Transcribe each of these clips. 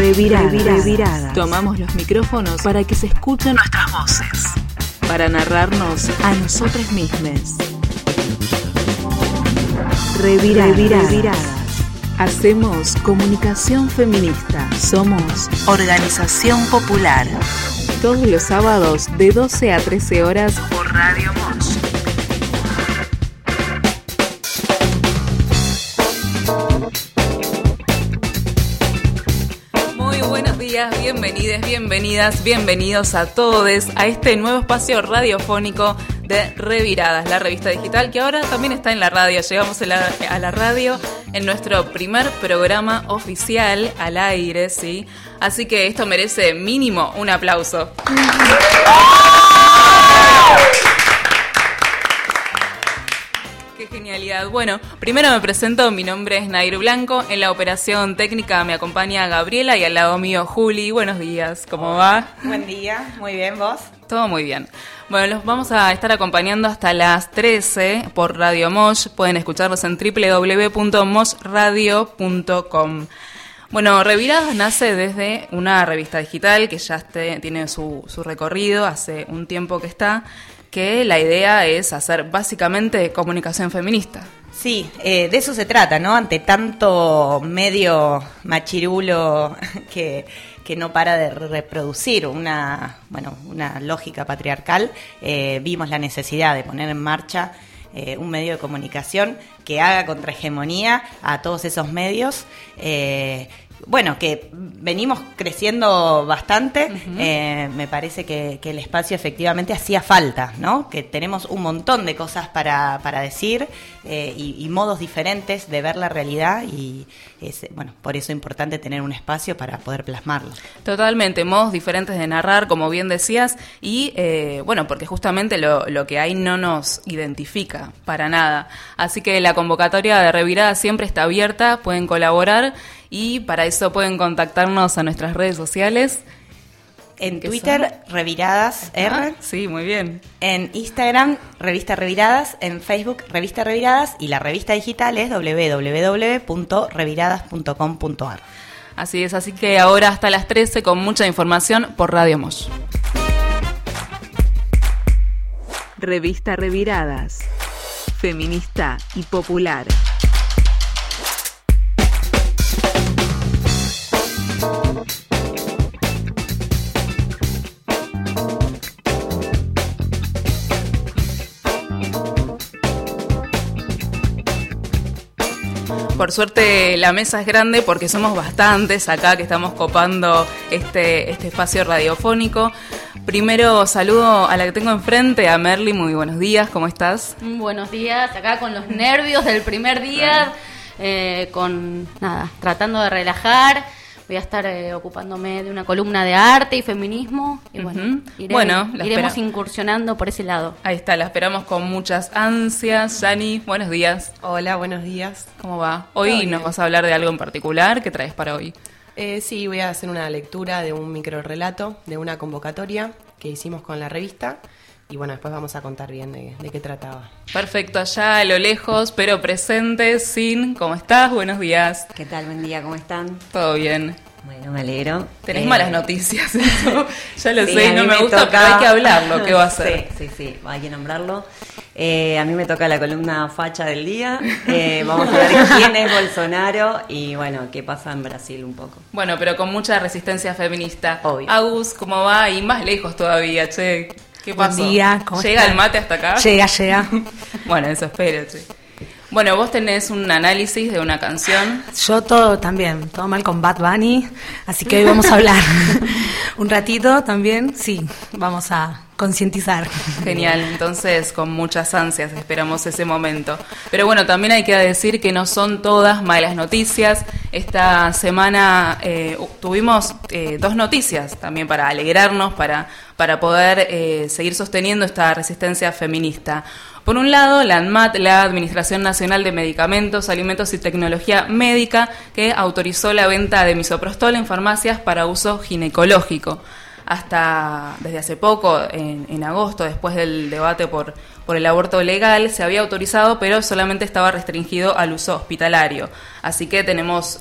Reviradas. Tomamos los micrófonos para que se escuchen nuestras voces, para narrarnos a nosotros mismos. Reviradas. Hacemos comunicación feminista. Somos Organización Popular. Todos los sábados de 12 a 13 horas por Radio Mosh. Muy buenos días, bienvenidas, bienvenidos a todos a este nuevo espacio radiofónico de Reviradas, la revista digital que ahora también está en la radio. Llegamos a la radio en nuestro primer programa oficial al aire, ¿sí? Así que esto merece mínimo un aplauso. ¡Qué genialidad! Bueno, primero me presento, mi nombre es Nair Blanco, en la operación técnica me acompaña Gabriela y al lado mío Juli. Buenos días, ¿cómo va? Buen día, muy bien, ¿vos? Todo muy bien. Bueno, los vamos a estar acompañando hasta las 13 por Radio Mosh. Pueden escucharlos en www.moshradio.com. Bueno, Reviradas nace desde una revista digital que ya tiene su recorrido, hace un tiempo que está, que la idea es hacer básicamente comunicación feminista. Sí, de eso se trata, ¿no? Ante tanto medio machirulo que no para de reproducir una lógica patriarcal, vimos la necesidad de poner en marcha un medio de comunicación que haga contrahegemonía a todos esos medios. Que venimos creciendo bastante. Me parece que el espacio efectivamente hacía falta, ¿no? Que tenemos un montón de cosas para decir y modos diferentes de ver la realidad y por eso es importante tener un espacio para poder plasmarlo. Totalmente, modos diferentes de narrar, como bien decías, y porque justamente lo que hay no nos identifica para nada. Así que la convocatoria de Reviradas siempre está abierta, pueden colaborar. Y para eso pueden contactarnos a nuestras redes sociales. En Twitter, son Reviradas R. Sí, muy bien. En Instagram, Revista Reviradas. En Facebook, Revista Reviradas. Y la revista digital es www.reviradas.com.ar. Así es, así que ahora hasta las 13 con mucha información por Radio Mosh. Revista Reviradas. Feminista y popular. Por suerte la mesa es grande porque somos bastantes acá que estamos copando este espacio radiofónico. Primero saludo a la que tengo enfrente, a Merly. Muy buenos días, ¿cómo estás? Buenos días, acá con los nervios del primer día, tratando de relajar. Voy a estar ocupándome de una columna de arte y feminismo y iremos incursionando por ese lado. Ahí está, la esperamos con muchas ansias. Yani, buenos días. Hola, buenos días. ¿Cómo va? Hoy nos vas a hablar de algo en particular. ¿Qué traes para hoy? Sí, voy a hacer una lectura de un microrrelato de una convocatoria que hicimos con la revista. Y después vamos a contar bien de qué trataba. Perfecto, allá a lo lejos, pero presente, Sin, ¿cómo estás? Buenos días. ¿Qué tal? Buen día, ¿cómo están? Todo bien. Bueno, me alegro. Tenés malas noticias, eso ya lo sé, no me gusta, pero hay que hablarlo, ¿qué va a ser? Sí, hay que nombrarlo. A mí me toca la columna facha del día. Vamos a ver quién es Bolsonaro y qué pasa en Brasil un poco. Bueno, pero con mucha resistencia feminista. Obvio. Agus, ¿cómo va? Y más lejos todavía, che. ¿Qué pasó? Buen día, ¿cómo ¿Llega están? el mate hasta acá? Llega. Bueno, eso espero, che. Bueno, vos tenés un análisis de una canción. Yo todo mal con Bad Bunny, así que hoy vamos a hablar un ratito también, sí, vamos a concientizar. Genial, entonces con muchas ansias esperamos ese momento. Pero bueno, también hay que decir que no son todas malas noticias. Esta semana tuvimos 2 noticias también para alegrarnos, para poder seguir sosteniendo esta resistencia feminista. Por un lado, la ANMAT, la Administración Nacional de Medicamentos, Alimentos y Tecnología Médica, que autorizó la venta de misoprostol en farmacias para uso ginecológico. desde hace poco, en agosto, después del debate por el aborto legal, se había autorizado, pero solamente estaba restringido al uso hospitalario. Así que tenemos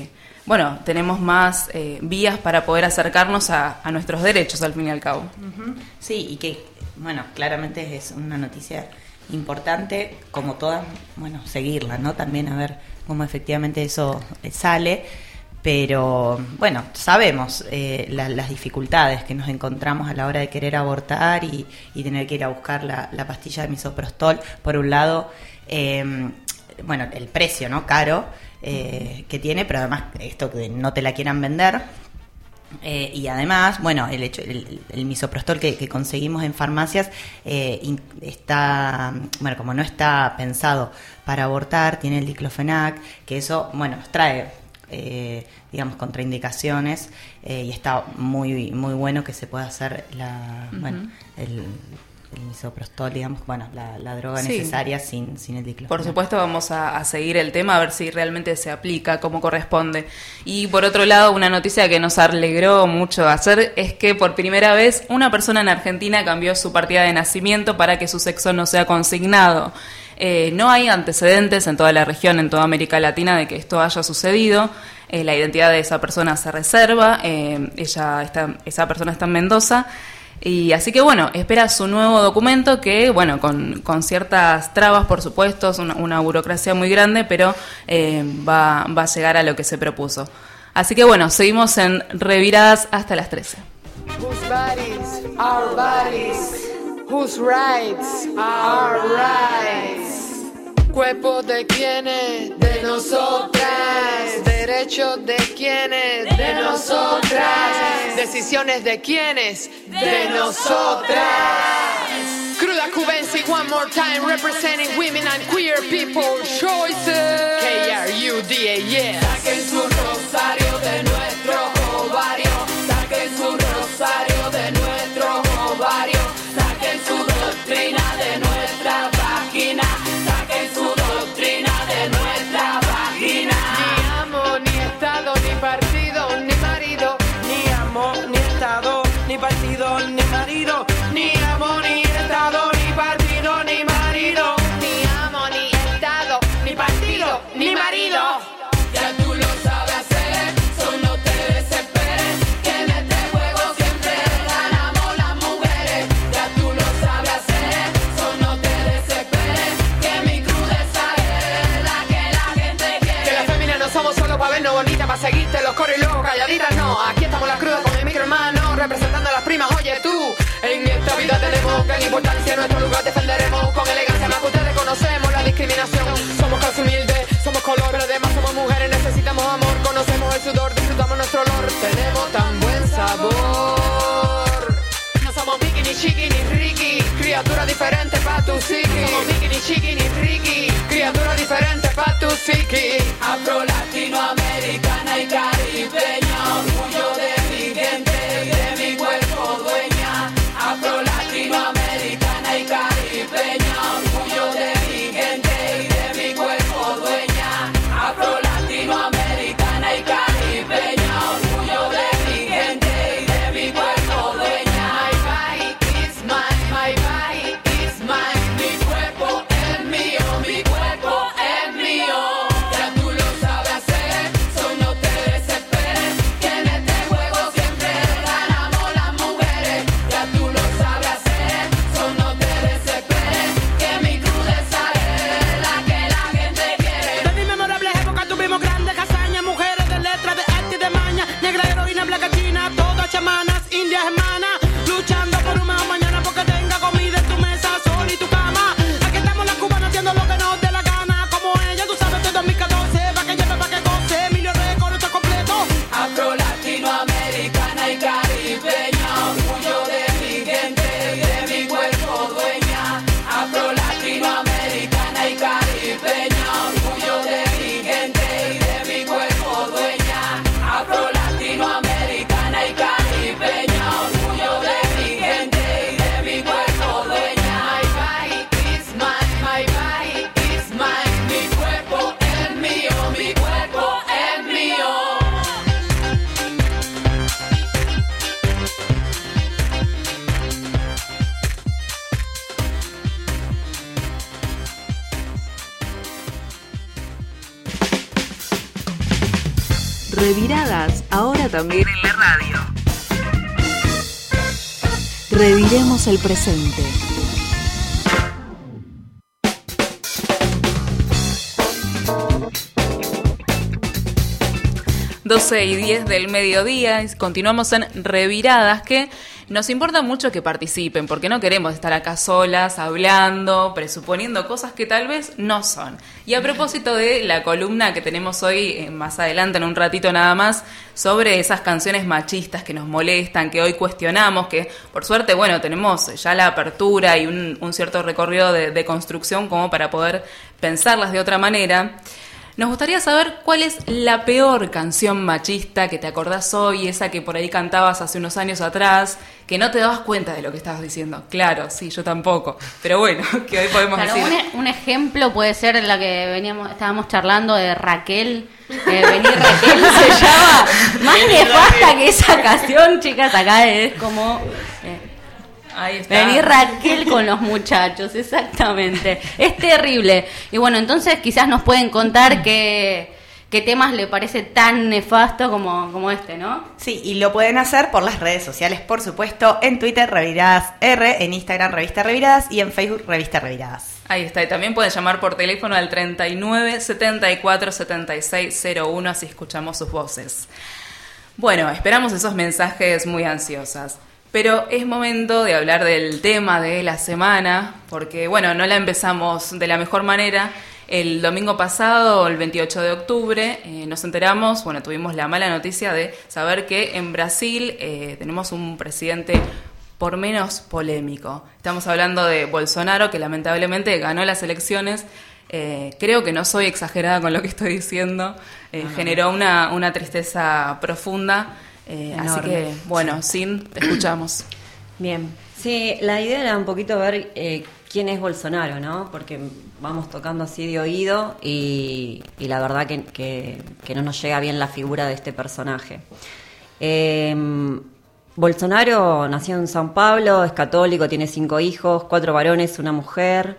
más vías para poder acercarnos a nuestros derechos, al fin y al cabo. Sí, y que, claramente es una noticia importante, como todas, seguirla, ¿no? También a ver cómo efectivamente eso sale, pero, sabemos las dificultades que nos encontramos a la hora de querer abortar y tener que ir a buscar la pastilla de misoprostol. Por un lado, el precio, ¿no? Caro, que tiene, pero además esto que no te la quieran vender. Y además, el misoprostol que conseguimos en farmacias está, como no está pensado para abortar, tiene el diclofenac, que eso, trae, contraindicaciones, y está muy muy bueno que se pueda hacer el misoprostol, la droga necesaria sin el diclofenac. Por supuesto, vamos a seguir el tema, a ver si realmente se aplica como corresponde. Y por otro lado, una noticia que nos alegró mucho hacer es que por primera vez una persona en Argentina cambió su partida de nacimiento para que su sexo no sea consignado. No hay antecedentes en toda la región, en toda América Latina, de que esto haya sucedido. La identidad de esa persona se reserva, esa persona está en Mendoza. Y así que espera su nuevo documento que, con ciertas trabas, por supuesto, es una burocracia muy grande, pero va a llegar a lo que se propuso. Así que seguimos en Reviradas hasta las 13. Whose bodies, our bodies, whose rights, our rights. Cuerpo de quienes, de nosotras. Derechos de quienes, de nosotras. Decisiones de quienes, de nosotras. Cruda Cubensi, one more time, representing women and queer people choices. KRUDA, yes. Saquen su rosario de nuestro ovario. Saquen su rosario de nuestro ovario. Saquen su doctrina de nuestra vagina. Saquen su doctrina de nuestra vagina. Ni amo, ni estado, ni partido, ni marido. Ni amo, ni estado, ni partido, ni marido. Ni amo, ni estado, ni partido, ni marido. Ni amo, ni estado, ni partido, ni marido. Ya tú lo sabes hacer, so no te desesperes, que en este juego siempre ganamos las mujeres. Ya tú lo sabes hacer, so no te desesperes, que mi crudeza es la que la gente quiere. Que las féminas no somos solo para vernos bonitas, para seguirte los coros y luego calladitas, no. Aquí estamos las crudas con mi micro hermano, representando a las primas, oye tú. En esta vida tenemos gran importancia, nuestro lugar defenderemos con elegancia, más que ustedes conocemos la discriminación. Somos casi humildes, somos color, pero además somos mujeres, necesitamos amor, conocemos el sudor, disfrutamos nuestro olor, tenemos tan buen sabor. No somos Mickey, ni Chiqui, ni Ricky, criatura diferente pa' tu psiqui. Somos Mickey, ni Chiqui, ni Ricky, criatura diferente pa' tu psiqui. Afro, latinoamericana y caribeña, orgullo de mi gente y de mi cuerpo dueña. Afro, latinoamericana y caribeña, orgullo de mi gente y de mi cuerpo dueña. Afro, latinoamericana y caribeña, orgullo de mi gente y de mi cuerpo dueña. My body is mine, my body is mine. Mi cuerpo es mío, mi cuerpo es mío. Ya tú lo sabes hacer, Reviradas, ahora también en la radio. Reviremos el presente. y 10 del mediodía, continuamos en Reviradas, que nos importa mucho que participen, porque no queremos estar acá solas, hablando, presuponiendo cosas que tal vez no son. Y a propósito de la columna que tenemos hoy, más adelante, en un ratito nada más, sobre esas canciones machistas que nos molestan, que hoy cuestionamos, que por suerte, bueno, tenemos ya la apertura y un cierto recorrido de construcción como para poder pensarlas de otra manera. Nos gustaría saber cuál es la peor canción machista que te acordás hoy, esa que por ahí cantabas hace unos años atrás, que no te dabas cuenta de lo que estabas diciendo. Claro, sí, yo tampoco, pero bueno, que hoy podemos decir. Un ejemplo puede ser la que estábamos charlando de Raquel. Vení Raquel se llama. Más nefasta que esa canción, chicas, acá es como... Ahí está. Vení Raquel con los muchachos, exactamente. Es terrible. Y bueno, entonces quizás nos pueden contar qué temas le parece tan nefasto como este, ¿no? Sí, y lo pueden hacer por las redes sociales, por supuesto, en Twitter, Reviradas R, en Instagram, Revista Reviradas, y en Facebook, Revista Reviradas. Ahí está, y también pueden llamar por teléfono al 39 74 76 01, así escuchamos sus voces. Bueno, esperamos esos mensajes muy ansiosas. Pero es momento de hablar del tema de la semana, porque, bueno, no la empezamos de la mejor manera. El domingo pasado, el 28 de octubre, nos enteramos, bueno, tuvimos la mala noticia de saber que en Brasil tenemos un presidente por menos polémico. Estamos hablando de Bolsonaro, que lamentablemente ganó las elecciones. Creo que no soy exagerada con lo que estoy diciendo. Generó una tristeza profunda. Así que, bueno, Sin, te escuchamos. Bien, sí, la idea era un poquito ver quién es Bolsonaro, ¿no? Porque vamos tocando así de oído y la verdad que no nos llega bien la figura de este personaje. Bolsonaro nació en São Paulo, es católico, tiene 5 hijos, 4 varones, 1 mujer.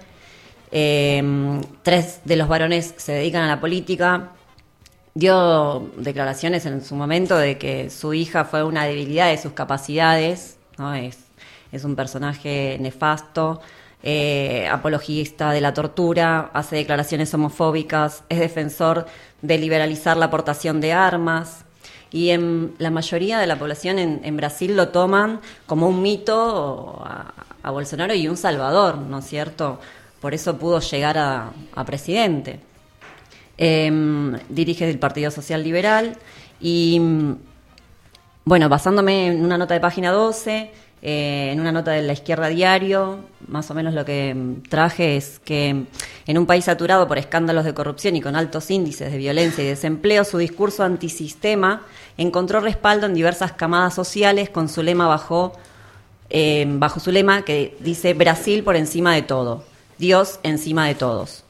3 de los varones se dedican a la política. Dio declaraciones en su momento de que su hija fue una debilidad de sus capacidades, ¿no? Es un personaje nefasto, apologista de la tortura, hace declaraciones homofóbicas, es defensor de liberalizar la aportación de armas, y en la mayoría de la población en Brasil lo toman como un mito a Bolsonaro y un salvador, ¿no es cierto? Por eso pudo llegar a presidente. Dirige el Partido Social Liberal y, bueno, basándome en una nota de página 12, en una nota de La Izquierda Diario, más o menos lo que traje es que en un país saturado por escándalos de corrupción y con altos índices de violencia y desempleo, su discurso antisistema encontró respaldo en diversas camadas sociales con su lema bajo su lema que dice Brasil por encima de todo, Dios encima de todos.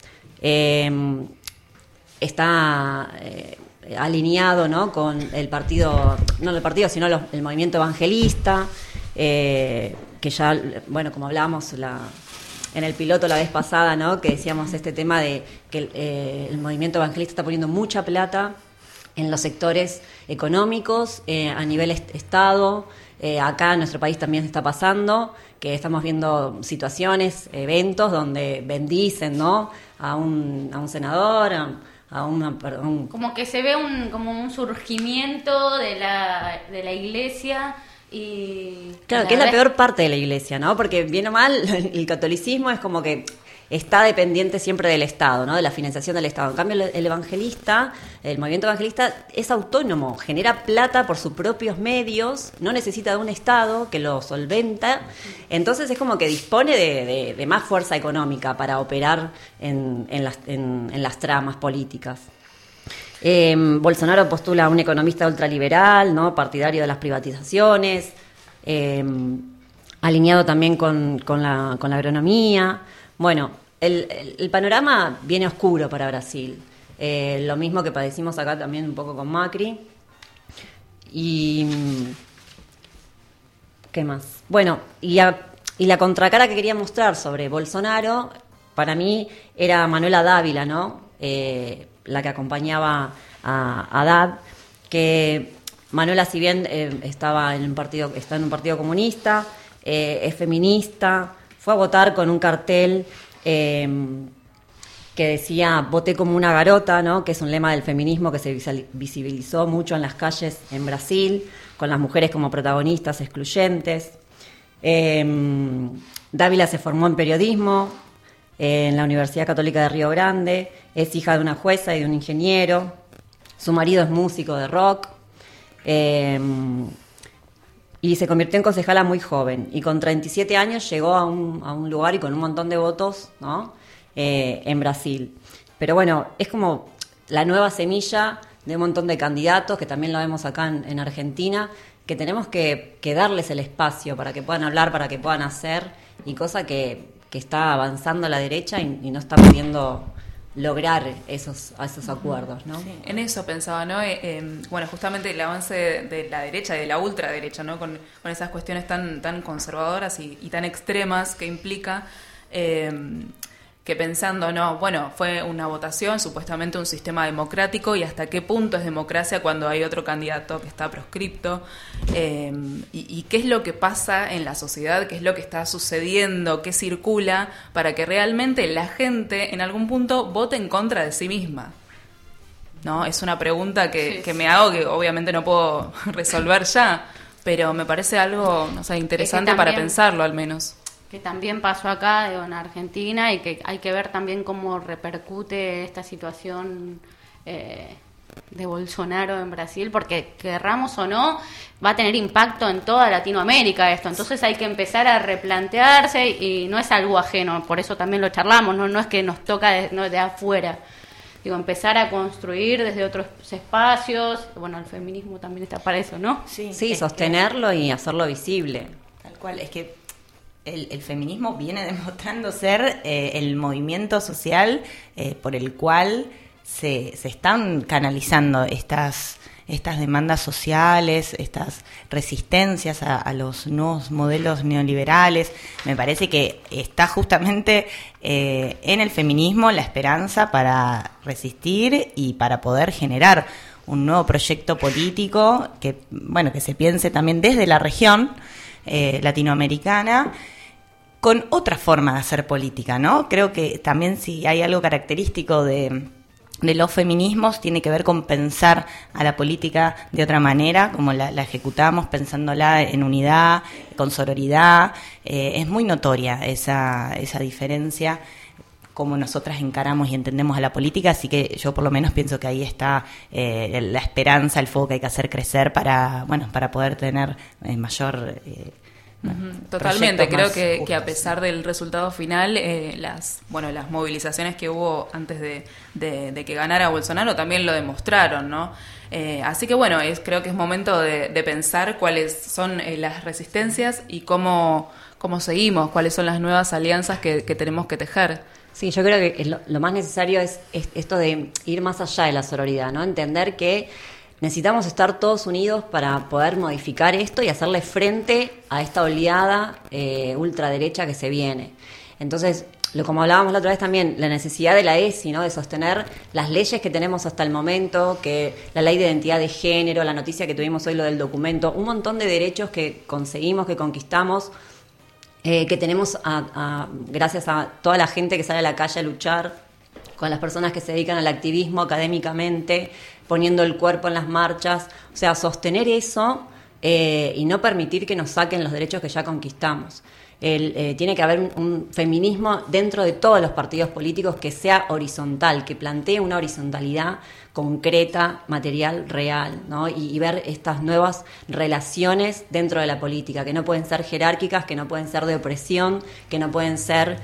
Está alineado, ¿no?, con el partido, no el partido, sino el movimiento evangelista, que ya, bueno, como hablábamos en el piloto la vez pasada, ¿no?, que decíamos este tema de que el movimiento evangelista está poniendo mucha plata en los sectores económicos, a nivel Estado. Acá en nuestro país también está pasando, que estamos viendo situaciones, eventos donde bendicen, ¿no?, a un senador, como que se ve como un surgimiento de la iglesia y... Claro, que es la peor parte de la iglesia, ¿no? Porque bien o mal, el catolicismo es como que está dependiente siempre del Estado, ¿no?, de la financiación del Estado. En cambio, el evangelista, el movimiento evangelista es autónomo, genera plata por sus propios medios, no necesita de un Estado que lo solventa, entonces es como que dispone de más fuerza económica para operar en las tramas políticas. Bolsonaro postula a un economista ultraliberal, ¿no?, partidario de las privatizaciones, alineado también con la agronomía. Bueno, el panorama viene oscuro para Brasil. Lo mismo que padecimos acá también un poco con Macri. Y ¿qué más? Bueno, y la contracara que quería mostrar sobre Bolsonaro, para mí era Manuela Dávila, ¿no? La que acompañaba a Haddad, que Manuela, si bien está en un partido comunista, es feminista, fue a votar con un cartel que decía "voté como una garota", ¿no? Que es un lema del feminismo que se visibilizó mucho en las calles en Brasil, con las mujeres como protagonistas excluyentes. Dávila se formó en periodismo en la Universidad Católica de Río Grande, es hija de una jueza y de un ingeniero, su marido es músico de rock, y se convirtió en concejala muy joven, y con 37 años llegó a un lugar y con un montón de votos, ¿no? En Brasil. Pero bueno, es como la nueva semilla de un montón de candidatos, que también lo vemos acá en Argentina, que tenemos que darles el espacio para que puedan hablar, para que puedan hacer, y cosa que está avanzando la derecha y no está pudiendo lograr esos acuerdos, ¿no? Sí. En eso pensaba, ¿no? Bueno, justamente el avance de la derecha y de la ultraderecha, ¿no? Con esas cuestiones tan conservadoras y tan extremas que implica, que pensando, no, bueno, fue una votación, supuestamente un sistema democrático, y hasta qué punto es democracia cuando hay otro candidato que está proscripto, y qué es lo que pasa en la sociedad, qué es lo que está sucediendo, qué circula, para que realmente la gente en algún punto vote en contra de sí misma, ¿no? Es una pregunta que me hago, que obviamente no puedo resolver ya, pero me parece algo, no sé, interesante también, para pensarlo al menos. Que también pasó acá, digo, en Argentina, y que hay que ver también cómo repercute esta situación de Bolsonaro en Brasil, porque querramos o no, va a tener impacto en toda Latinoamérica esto. Entonces hay que empezar a replantearse, y no es algo ajeno, por eso también lo charlamos, no es que nos toca de afuera. Digo, empezar a construir desde otros espacios. Bueno, el feminismo también está para eso, ¿no? Sí, sostenerlo y hacerlo visible. Tal cual, es que el feminismo viene demostrando ser el movimiento social por el cual se están canalizando estas demandas sociales, estas resistencias a los nuevos modelos neoliberales. Me parece que está justamente en el feminismo la esperanza para resistir y para poder generar un nuevo proyecto político que se piense también desde la región latinoamericana, con otra forma de hacer política, ¿no? Creo que también, si hay algo característico de los feminismos, tiene que ver con pensar a la política de otra manera, como la ejecutamos, pensándola en unidad, con sororidad. Es muy notoria esa diferencia, cómo nosotras encaramos y entendemos a la política, así que yo por lo menos pienso que ahí está la esperanza, el fuego que hay que hacer crecer para poder tener mayor... Totalmente, creo que a pesar del resultado final, las movilizaciones que hubo antes de que ganara Bolsonaro también lo demostraron, ¿no? Así que creo que es momento de pensar cuáles son las resistencias y cómo seguimos, cuáles son las nuevas alianzas que tenemos que tejer. Sí, yo creo que lo más necesario es esto de ir más allá de la sororidad, ¿no? Entender que necesitamos estar todos unidos para poder modificar esto y hacerle frente a esta oleada ultraderecha que se viene. Entonces, como hablábamos la otra vez también, la necesidad de la ESI, ¿no? De sostener las leyes que tenemos hasta el momento, que la ley de identidad de género, la noticia que tuvimos hoy, lo del documento, un montón de derechos que conseguimos, que conquistamos, que tenemos gracias a toda la gente que sale a la calle a luchar, con las personas que se dedican al activismo académicamente, poniendo el cuerpo en las marchas, o sea, sostener eso y no permitir que nos saquen los derechos que ya conquistamos. Tiene que haber un feminismo dentro de todos los partidos políticos que sea horizontal, que plantee una horizontalidad concreta, material, real, ¿no? Y ver estas nuevas relaciones dentro de la política, que no pueden ser jerárquicas, que no pueden ser de opresión, que no pueden ser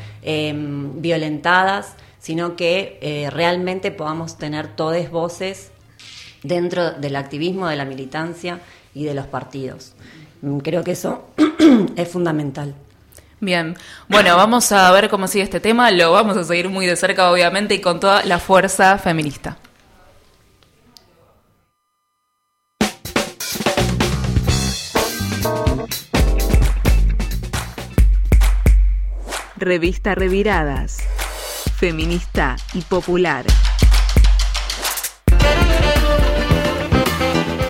violentadas, sino que realmente podamos tener todas voces dentro del activismo, de la militancia y de los partidos. Creo que eso es fundamental. Bien, vamos a ver cómo sigue este tema, lo vamos a seguir muy de cerca obviamente y con toda la fuerza feminista. Revista Reviradas, feminista y popular.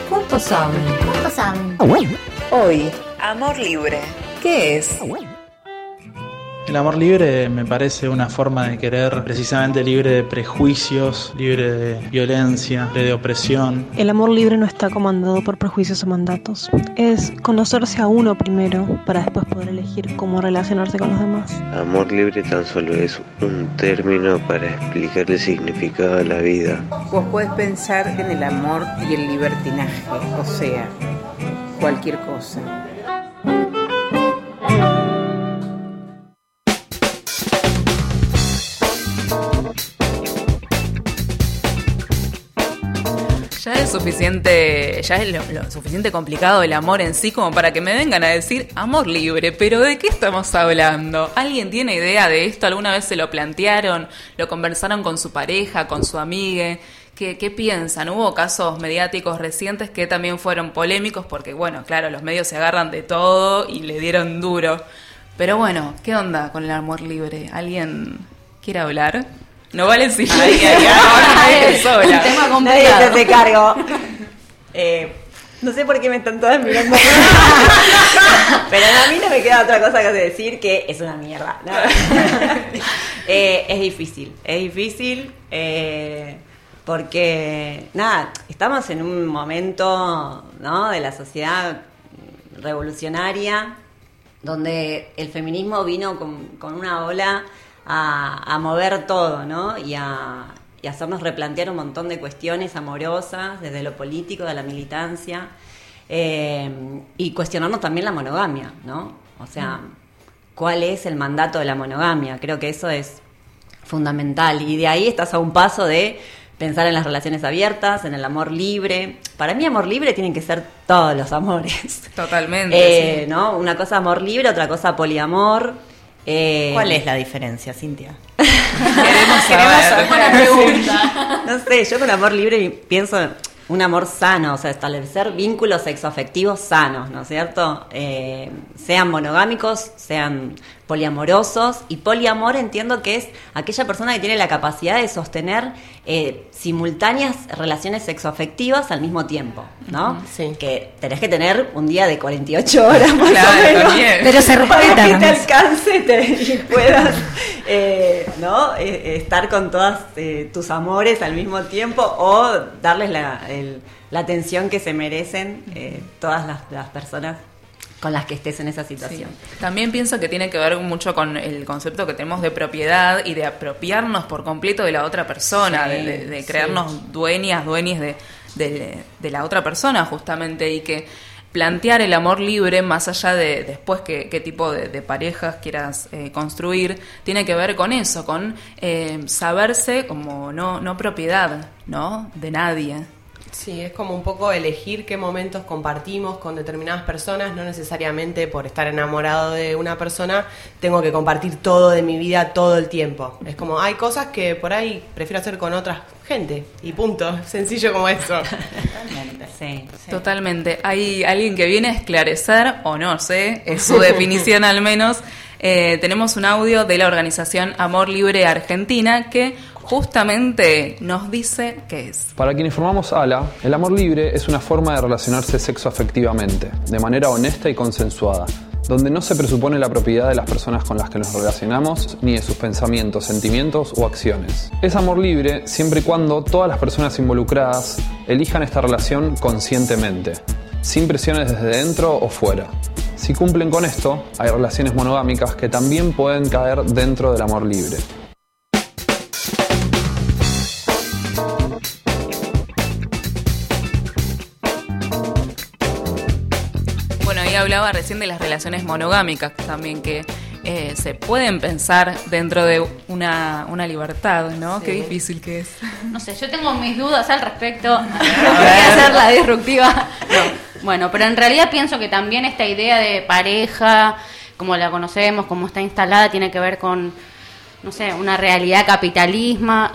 saben? ¿Cuánto saben? Hoy, amor libre. ¿Qué es? El amor libre me parece una forma de querer precisamente libre de prejuicios, libre de violencia, libre de opresión. El amor libre no está comandado por prejuicios o mandatos. Es conocerse a uno primero para después poder elegir cómo relacionarse con los demás. Amor libre tan solo es un término para explicar el significado de la vida. Vos podés pensar en el amor y el libertinaje, o sea, cualquier cosa. Ya es lo suficiente complicado el amor en sí como para que me vengan a decir amor libre, pero ¿de qué estamos hablando? ¿Alguien tiene idea de esto? ¿Alguna vez se lo plantearon? ¿Lo conversaron con su pareja, con su amigue? ¿Qué piensan? Hubo casos mediáticos recientes que también fueron polémicos porque, bueno, claro, los medios se agarran de todo y le dieron duro. Pero bueno, ¿qué onda con el amor libre? ¿Alguien quiere hablar? No vale si nadie sola. Un tema complicado. Nadie se hace cargo. No sé por qué me están todas mirando. Pero a mí no me queda otra cosa que decir que es una mierda. No. Es difícil. Porque, nada, estamos en un momento, ¿no?, de la sociedad revolucionaria donde el feminismo vino con una ola a mover todo, ¿no? Y a hacernos replantear un montón de cuestiones amorosas, desde lo político, de la militancia, y cuestionarnos también la monogamia, ¿no? O sea, ¿cuál es el mandato de la monogamia? Creo que eso es fundamental. Y de ahí estás a un paso de pensar en las relaciones abiertas, en el amor libre. Para mí amor libre tienen que ser todos los amores. Totalmente. Sí. ¿No? Una cosa amor libre, otra cosa poliamor. ¿Cuál es la diferencia, Cintia? Queremos saber. Buena pregunta. No sé, yo con amor libre pienso un amor sano, o sea, establecer vínculos sexoafectivos sanos, ¿no es cierto? Sean monogámicos, sean poliamorosos. Y poliamor entiendo que es aquella persona que tiene la capacidad de sostener simultáneas relaciones sexoafectivas al mismo tiempo, ¿no? Sí. Que tenés que tener un día de 48 horas más o menos. También. Pero se respeta. Para que te alcance y puedas ¿no? Estar con todas tus amores al mismo tiempo, o darles la atención que se merecen todas las personas con las que estés en esa situación. Sí. También pienso que tiene que ver mucho con el concepto que tenemos de propiedad y de apropiarnos por completo de la otra persona, Sí, de creernos dueñas de la otra persona justamente, y que plantear el amor libre, más allá de después qué tipo de parejas quieras construir, tiene que ver con eso, con saberse como no propiedad, ¿no?, de nadie. Sí, es como un poco elegir qué momentos compartimos con determinadas personas, no necesariamente por estar enamorado de una persona tengo que compartir todo de mi vida todo el tiempo. Es como, hay cosas que por ahí prefiero hacer con otra gente y punto, sencillo como eso. Totalmente, sí. Totalmente. Hay alguien que viene a esclarecer, o no sé, es su definición al menos. Tenemos un audio de la organización Amor Libre Argentina que justamente nos dice qué es. Para quienes formamos ALA, el amor libre es una forma de relacionarse sexoafectivamente, de manera honesta y consensuada, donde no se presupone la propiedad de las personas con las que nos relacionamos, ni de sus pensamientos, sentimientos o acciones. Es amor libre siempre y cuando todas las personas involucradas elijan esta relación conscientemente, sin presiones desde dentro o fuera. Si cumplen con esto, hay relaciones monogámicas que también pueden caer dentro del amor libre. Bueno, ahí hablaba recién de las relaciones monogámicas también, que se pueden pensar dentro de una libertad, ¿no? Sí. Qué difícil que es. No sé, yo tengo mis dudas al respecto. Voy a hacer la disruptiva. No. Bueno, pero en realidad pienso que también esta idea de pareja, como la conocemos, como está instalada, tiene que ver con, no sé, una realidad capitalista,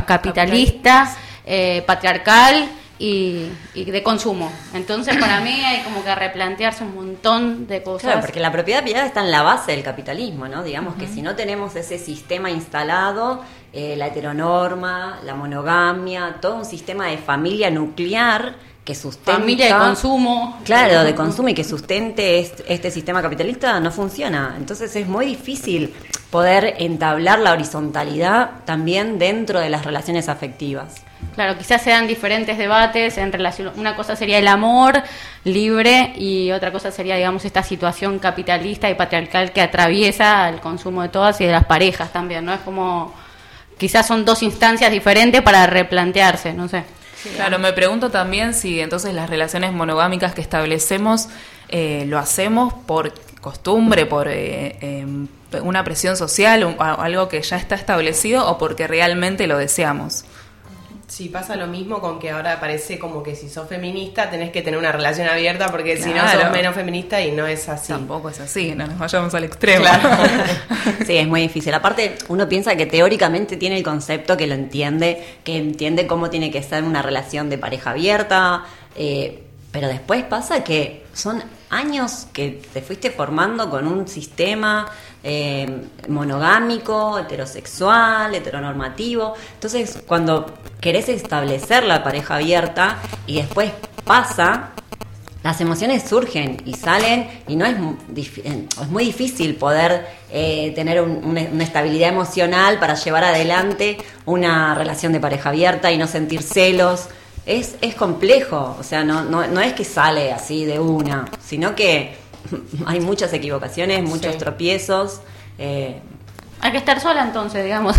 patriarcal y de consumo. Entonces, para mí hay como que replantearse un montón de cosas. Claro, porque la propiedad privada está en la base del capitalismo, ¿no? Digamos que si no tenemos ese sistema instalado, la heteronorma, la monogamia, todo un sistema de familia nuclear que sustenta... Familia de consumo. Claro, de consumo y que sustente este sistema capitalista no funciona. Entonces es muy difícil poder entablar la horizontalidad también dentro de las relaciones afectivas. Claro, quizás sean diferentes debates en relación. Una cosa sería el amor libre y otra cosa sería, digamos, esta situación capitalista y patriarcal que atraviesa el consumo de todas y de las parejas también, ¿no? Es como, quizás son dos instancias diferentes para replantearse, no sé. Claro, me pregunto también si entonces las relaciones monogámicas que establecemos lo hacemos por costumbre, por una presión social, algo que ya está establecido, o porque realmente lo deseamos. Sí, pasa lo mismo con que ahora parece como que si sos feminista tenés que tener una relación abierta, porque si no sos menos feminista, y no es así. Tampoco es así, no nos vayamos al extremo. Claro. Sí, es muy difícil. Aparte, uno piensa que teóricamente tiene el concepto, que lo entiende, que entiende cómo tiene que ser una relación de pareja abierta, pero después pasa que son años que te fuiste formando con un sistema monogámico, heterosexual, heteronormativo. Entonces, cuando querés establecer la pareja abierta y después pasa, las emociones surgen y salen, y no es muy difícil poder tener una estabilidad emocional para llevar adelante una relación de pareja abierta y no sentir celos. Es complejo, o sea, no es que sale así de una, sino que hay muchas equivocaciones, muchos tropiezos. Hay que estar sola entonces, digamos.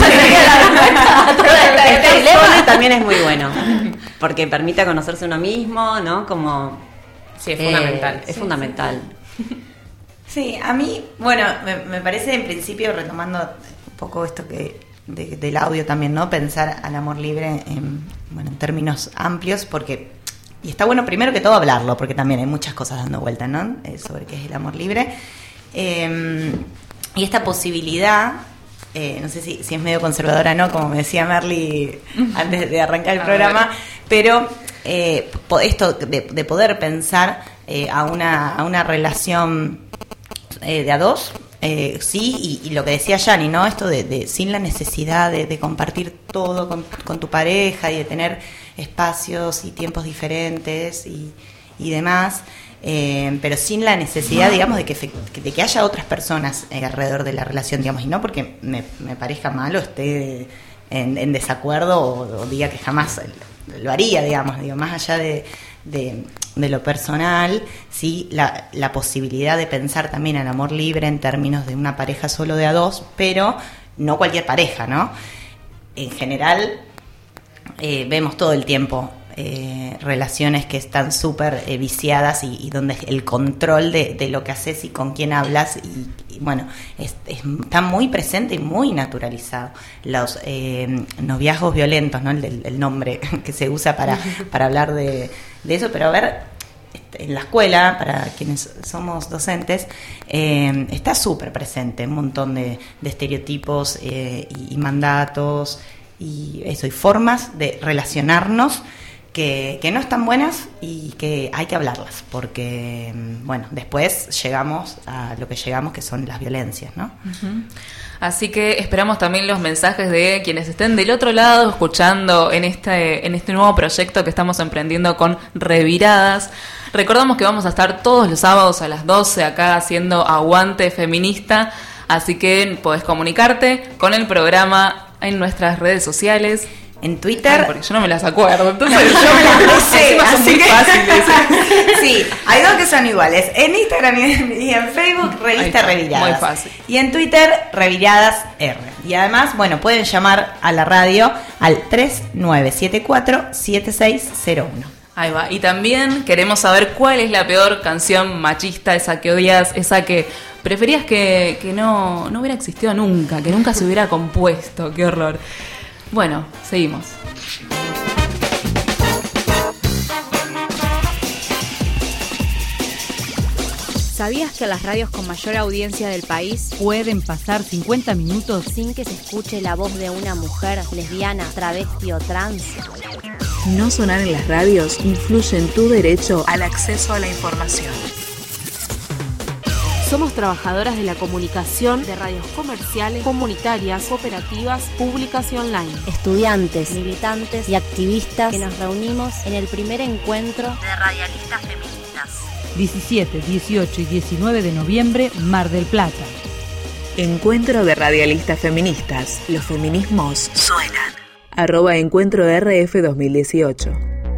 Estar sola también es muy bueno, porque permite conocerse uno mismo, ¿no? Como sí, es fundamental. Es fundamental. Sí, a mí, bueno, me parece en principio, retomando un poco esto del audio también, ¿no? Pensar al amor libre en términos amplios, porque, y está bueno primero que todo hablarlo, porque también hay muchas cosas dando vuelta, ¿no? Sobre qué es el amor libre. Y esta posibilidad, no sé si es medio conservadora, ¿no? Como me decía Merly antes de arrancar el programa, pero esto de poder pensar a una relación de a dos, sí, y lo que decía Yani, ¿no? Esto de sin la necesidad de compartir todo con tu pareja y de tener espacios y tiempos diferentes y demás, pero sin la necesidad, digamos, de que haya otras personas alrededor de la relación, digamos, y no porque me parezca mal o esté en desacuerdo o diga que jamás lo haría, digamos, más allá de lo personal, sí, la posibilidad de pensar también el amor libre en términos de una pareja solo de a dos, pero no cualquier pareja, ¿no? En general, vemos todo el tiempo relaciones que están súper viciadas y donde el control de lo que haces y con quién hablas y bueno, está muy presente y muy naturalizado. Los noviazgos violentos, ¿no? El nombre que se usa para hablar de eso, pero a ver, en la escuela, para quienes somos docentes, está súper presente un montón de estereotipos y mandatos y eso, y formas de relacionarnos que no están buenas y que hay que hablarlas, porque bueno, después llegamos a lo que llegamos, que son las violencias, ¿no? Uh-huh. Así que esperamos también los mensajes de quienes estén del otro lado escuchando en este nuevo proyecto que estamos emprendiendo con Reviradas. Recordamos que vamos a estar todos los sábados a las 12 acá haciendo Aguante Feminista, así que podés comunicarte con el programa en nuestras redes sociales. En Twitter. Porque yo no me las acuerdo, entonces yo me las sé, así que fáciles. Sí, hay dos que son iguales. En Instagram y en Facebook, Revista Reviradas. Muy fácil. Y en Twitter, Reviradas R. Y además, bueno, pueden llamar a la radio al 3974-7601. Ahí va. Y también queremos saber cuál es la peor canción machista, esa que odias, esa que preferías que no hubiera existido nunca, que nunca se hubiera compuesto. Qué horror. Bueno, seguimos. ¿Sabías que las radios con mayor audiencia del país pueden pasar 50 minutos sin que se escuche la voz de una mujer lesbiana, travesti o trans? No sonar en las radios influye en tu derecho al acceso a la información. Somos trabajadoras de la comunicación de radios comerciales, comunitarias, cooperativas, públicas y online. Estudiantes, militantes y activistas que nos reunimos en el primer encuentro de radialistas feministas. 17, 18 y 19 de noviembre, Mar del Plata. Encuentro de radialistas feministas. Los feminismos suenan. @Encuentro RF 2018.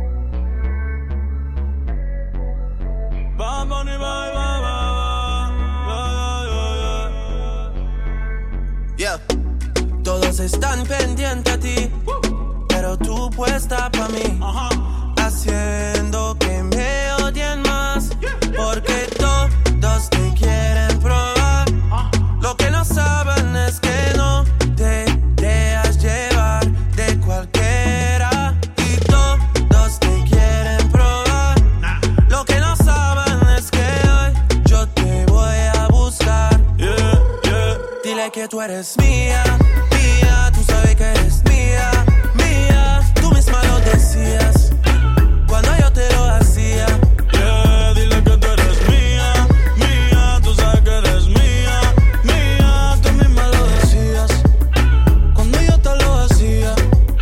Yeah. Todos están pendientes a ti, pero tú puesta pa' mí, haciendo que me odien más, porque todos te quieren probar. Lo que no saben es que no te dejas llevar de cualquiera, y todos te quieren probar. Lo que no saben es que hoy yo te voy a buscar. Dile que tú eres mía, mía, tú sabes que eres mía, mía, tú misma lo decías cuando yo te lo hacía. Dile que tú eres mía, mía, tú sabes que eres mía, mía, tú misma lo decías cuando yo te lo hacía.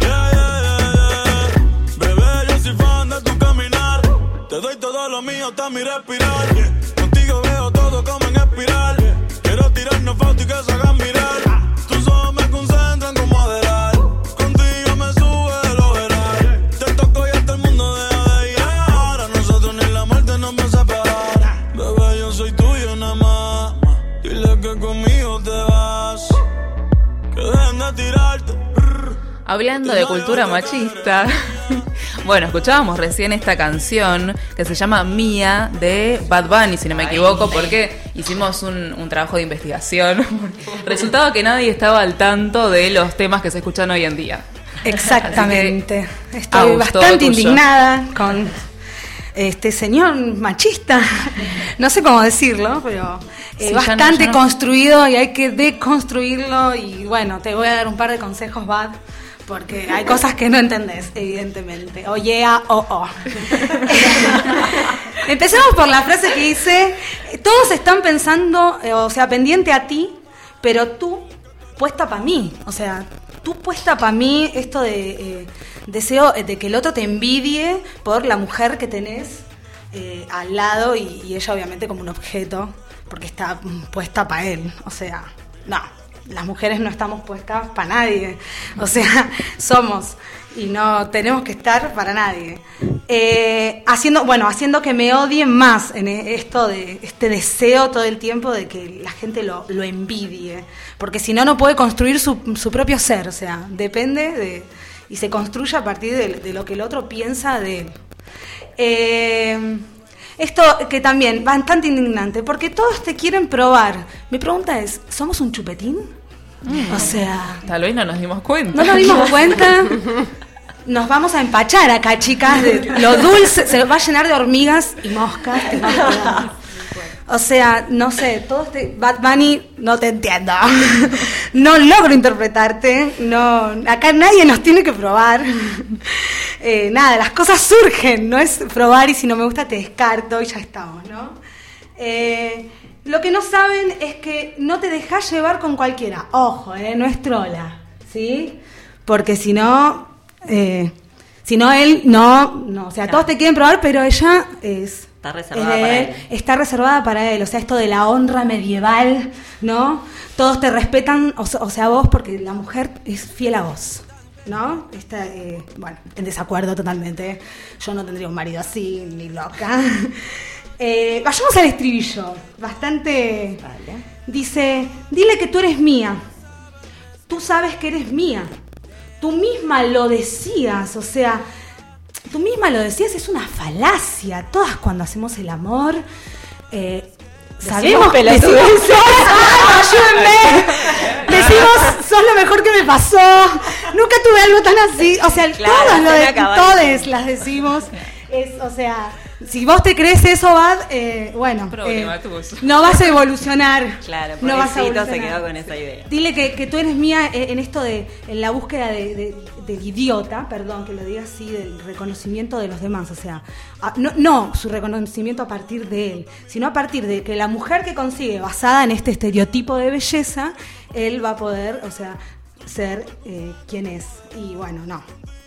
Bebé, yo soy fan de tu caminar, te doy todo lo mío hasta mi respirar. Contigo veo todo como en espiral. Quiero tirarnos fotos y que se hagan mirar. Tus ojos me concentran como Adderall. Contigo me sube lo veral. Te toco y hasta el mundo deja de llegar. A nosotros ni la muerte nos va a separar. Bebé, yo soy tuyo nada más. Dile que conmigo te vas. Que dejen de tirarte. Hablando de cultura machista, bueno, escuchábamos recién esta canción que se llama Mía de Bad Bunny, si no me equivoco, porque hicimos un trabajo de investigación. Resultaba que nadie estaba al tanto de los temas que se escuchan hoy en día. Exactamente. Estoy bastante indignada con este señor machista, no sé cómo decirlo, pero Sí, bastante ya no. construido y hay que deconstruirlo. Y bueno, te voy a dar un par de consejos, Bad, porque hay cosas que no entendés, evidentemente. Oye, Empecemos por la frase que dice: todos están pensando, o sea, pendiente a ti, pero tú puesta para mí. O sea, tú puesta para mí, esto de deseo de que el otro te envidie por la mujer que tenés al lado, y ella obviamente como un objeto, porque está puesta para él. O sea, no, las mujeres no estamos puestas para nadie. O sea, somos y no tenemos que estar para nadie. Haciendo que me odien más en esto de este deseo todo el tiempo de que la gente lo envidie, porque si no, no puede construir su propio ser. O sea, depende de, y se construye a partir de lo que el otro piensa de él. Esto que también bastante indignante, porque todos te quieren probar. Mi pregunta es, ¿somos un chupetín? O sea, tal vez no nos dimos cuenta. No nos dimos cuenta. Nos vamos a empachar acá, chicas, de lo dulce. Se va a llenar de hormigas y moscas. O sea, no sé, Bad Bunny, no te entiendo. No logro interpretarte. No, acá nadie nos tiene que probar. Nada, las cosas surgen, no es probar y si no me gusta te descarto y ya estamos, ¿no? Lo que no saben es que no te dejas llevar con cualquiera. Ojo, no es trola, ¿sí? Porque si no, él no, o sea, todos te quieren probar, pero ella está reservada para él. Está reservada para él, o sea, esto de la honra medieval, ¿no? Todos te respetan, o sea, vos, porque la mujer es fiel a vos, ¿no? Está, bueno, en desacuerdo totalmente. Yo no tendría un marido así, ni loca. Vayamos al estribillo, bastante... Vale. Dice, dile que tú eres mía. Tú sabes que eres mía. Tú misma lo decías, o sea, tú misma lo decías, es una falacia. Todas cuando hacemos el amor, sabemos que decimos, ayúdenme, decimos, sos lo mejor que me pasó, nunca tuve algo tan así, o sea, todas las decimos, o sea, Si vos te crees eso, Bad, bueno, Problema tuyo. no vas a evolucionar. Claro, no vas a pobrecito evolucionar. se quedó con esa idea. Dile que tú eres mía en esto en la búsqueda del idiota, perdón, que lo diga así, del reconocimiento de los demás. O sea, no su reconocimiento a partir de él, sino a partir de que la mujer que consigue, basada en este estereotipo de belleza, él va a poder, o sea, ser quien es. Y bueno, no,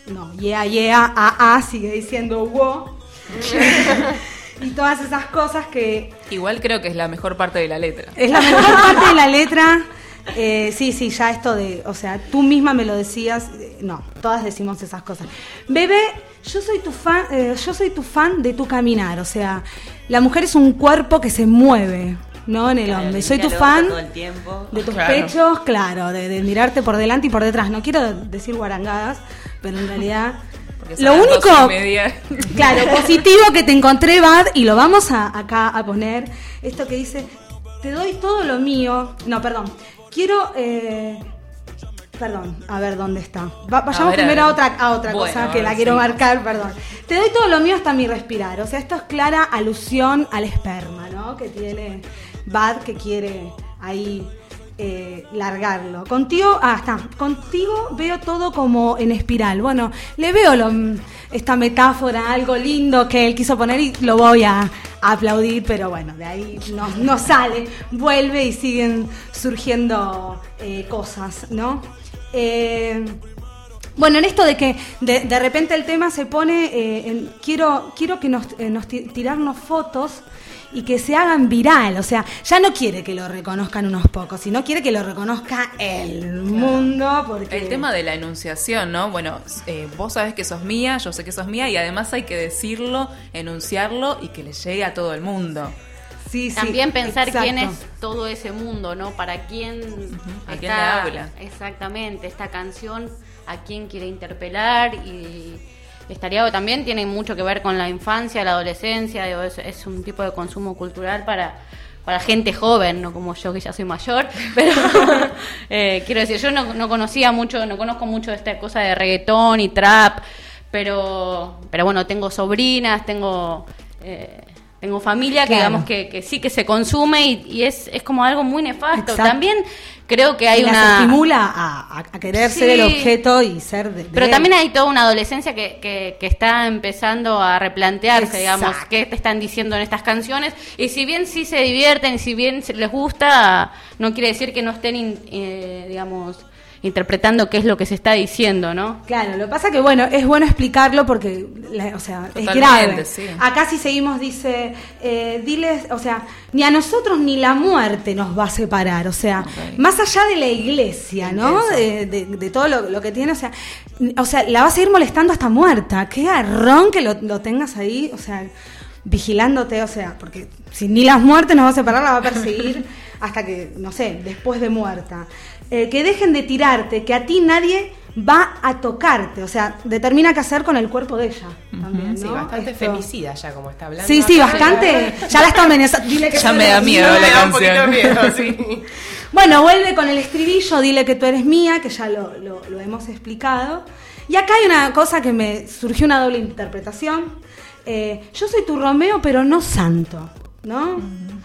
sigue diciendo wow. Y todas esas cosas que... Igual creo que es la mejor parte de la letra. Es la mejor parte de la letra. Sí, ya esto de... O sea, tú misma me lo decías. No, todas decimos esas cosas. Bebé, yo soy tu fan de tu caminar. O sea, la mujer es un cuerpo que se mueve, ¿no? En el hombre. Soy tu fan todo el tiempo. de tus pechos, claro, de mirarte por delante y por detrás. No quiero decir guarangadas, pero en realidad... Lo único, claro, positivo que te encontré, Bad, y lo vamos acá a poner, esto que dice, te doy todo lo mío, no, perdón, quiero, perdón, a ver dónde está, vayamos primero a otra bueno, cosa que la quiero marcar, perdón, te doy todo lo mío hasta mi respirar, o sea, esto es clara alusión al esperma, ¿no? Que tiene Bad, que quiere ahí... largarlo. Contigo veo todo como en espiral. Bueno, le veo esta metáfora, algo lindo que él quiso poner y lo voy a aplaudir, pero bueno, de ahí no sale, vuelve y siguen surgiendo cosas, ¿no? Bueno, en esto de que de repente el tema se pone quiero que nos tirarnos fotos y que se hagan viral, o sea, ya no quiere que lo reconozcan unos pocos, sino quiere que lo reconozca el mundo, porque... El tema de la enunciación, ¿no? Bueno, vos sabés que sos mía, yo sé que sos mía, y además hay que decirlo, enunciarlo y que le llegue a todo el mundo. Sí, también pensar quién es todo ese mundo, ¿no? Para quién ¿A quién le habla? Exactamente, esta canción, a quién quiere interpelar y... Estaría también tiene mucho que ver con la infancia, la adolescencia, es un tipo de consumo cultural para gente joven, no como yo que ya soy mayor, pero quiero decir, yo no conozco mucho esta cosa de reggaetón y trap, pero bueno, tengo sobrinas, tengo familia que digamos que sí que se consume y es como algo muy nefasto. Exacto. También creo que hay las estimula a querer ser el objeto y ser pero también hay toda una adolescencia que está empezando a replantearse, digamos, qué te están diciendo en estas canciones, y si bien sí se divierten y si bien les gusta, no quiere decir que no estén digamos interpretando qué es lo que se está diciendo, ¿no? Claro, lo que pasa que, bueno, es bueno explicarlo porque, o sea, es grave. Sí. Acá si seguimos, dice, diles, o sea, ni a nosotros ni la muerte nos va a separar, o sea, más allá de la iglesia, ¿no? De todo lo que tiene, o sea, la va a seguir molestando hasta muerta. Qué garrón que lo tengas ahí, o sea, vigilándote, o sea, porque si ni las muertes nos va a separar, la va a perseguir hasta que, no sé, después de muerta. Que dejen de tirarte, que a ti nadie va a tocarte, o sea, determina qué hacer con el cuerpo de ella también, ¿no? Sí, bastante femicida ya como está hablando. Sí, bastante, ya la está amenazando. Dile que ya me da miedo la canción. Miedo, sí. Bueno, vuelve con el estribillo, dile que tú eres mía, que ya lo hemos explicado. Y acá hay una cosa que me surgió una doble interpretación. Yo soy tu Romeo, pero no santo, ¿no?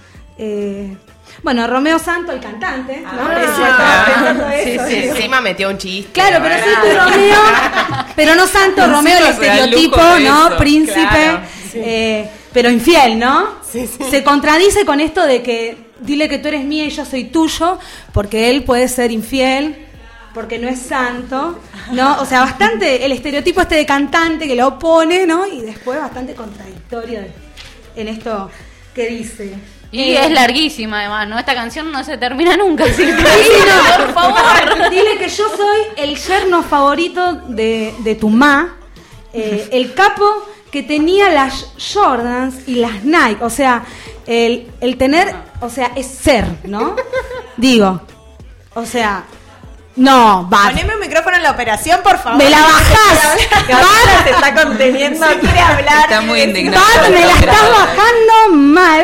Bueno, Romeo Santo, el cantante, ¿no? Sí, encima metió un chiste. Claro, pero soy tu Romeo, pero no santo, Romeo el estereotipo, ¿no? Eso, príncipe, claro, sí. Pero infiel, ¿no? Sí. Se contradice con esto de que dile que tú eres mía y yo soy tuyo, porque él puede ser infiel, porque no es santo, ¿no? O sea, bastante el estereotipo este de cantante que lo opone, ¿no? Y después bastante contradictorio en esto que dice. Y es larguísima además, ¿no? Esta canción no se termina nunca. ¿Sí? No, por favor. Dile que yo soy el yerno favorito de tu ma, el capo que tenía las Jordans y las Nike. O sea, el tener, o sea, es ser, ¿no? Digo, o sea... No, Bad. Poneme un micrófono en la operación, por favor. ¡Me la bajás! Bad se está conteniendo, quiere hablar. Está muy indignado. Bad, me la estás bajando mal.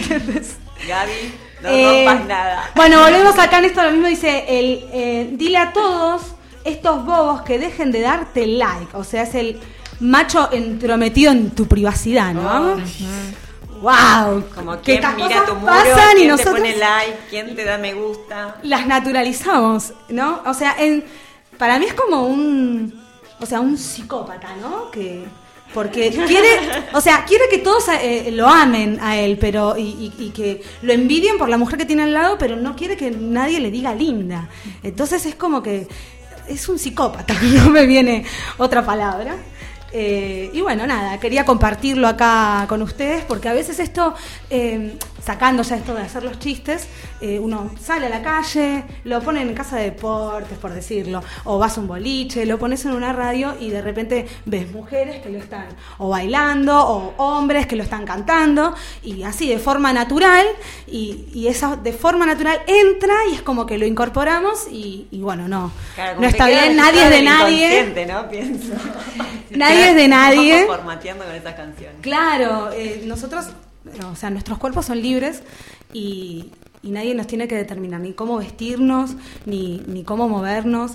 Gaby, no rompas nada. Bueno, volvemos acá en esto, lo mismo dice, dile a todos estos bobos que dejen de darte like. O sea, es el macho entrometido en tu privacidad, ¿no? ¡Wow! Como que quién estas mira cosas tu muro, pasan y quién nosotros te pone like, quién te da me gusta. las naturalizamos, ¿no? O sea, para mí es como un psicópata, ¿no? Porque quiere que todos lo amen a él, pero y que lo envidien por la mujer que tiene al lado, pero no quiere que nadie le diga linda. Entonces es como que es un psicópata, no me viene otra palabra. Y bueno, nada, quería compartirlo acá con ustedes, porque a veces esto, sacando ya esto de hacer los chistes, uno sale a la calle, lo pone en casa de deportes, por decirlo, o vas a un boliche, lo pones en una radio y de repente ves mujeres que lo están o bailando, o hombres que lo están cantando, y así de forma natural, y esa de forma natural entra y es como que lo incorporamos y bueno, no está bien, nadie es de nadie, ¿no? Pienso. Nadie es de nadie. Formateando con estas canciones. Claro, nosotros, o sea, nuestros cuerpos son libres y nadie nos tiene que determinar ni cómo vestirnos, ni cómo movernos,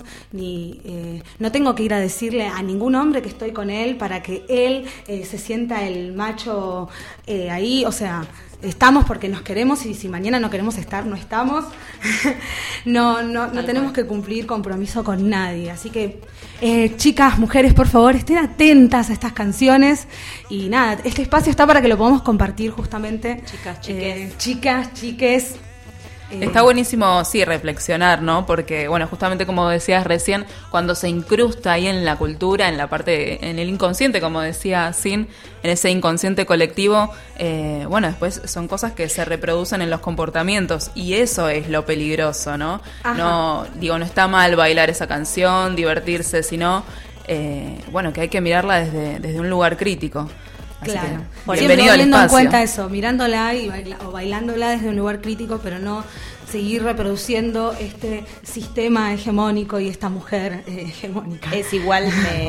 no tengo que ir a decirle a ningún hombre que estoy con él para que él se sienta el macho ahí, o sea, estamos porque nos queremos y si mañana no queremos estar, no estamos. no tenemos que cumplir compromiso con nadie, así que chicas, mujeres, por favor, estén atentas a estas canciones y nada, este espacio está para que lo podamos compartir justamente. Chicas, chiques. Está buenísimo, sí, reflexionar, ¿no? Porque, bueno, justamente como decías recién, cuando se incrusta ahí en la cultura, en la parte, en el inconsciente, como decía Sin, en ese inconsciente colectivo, bueno, después son cosas que se reproducen en los comportamientos y eso es lo peligroso, ¿no? No está mal bailar esa canción, divertirse, sino, bueno, que hay que mirarla desde un lugar crítico. Claro, siempre teniendo en cuenta eso, mirándola o bailándola desde un lugar crítico, pero no seguir reproduciendo este sistema hegemónico y esta mujer hegemónica. Es igual,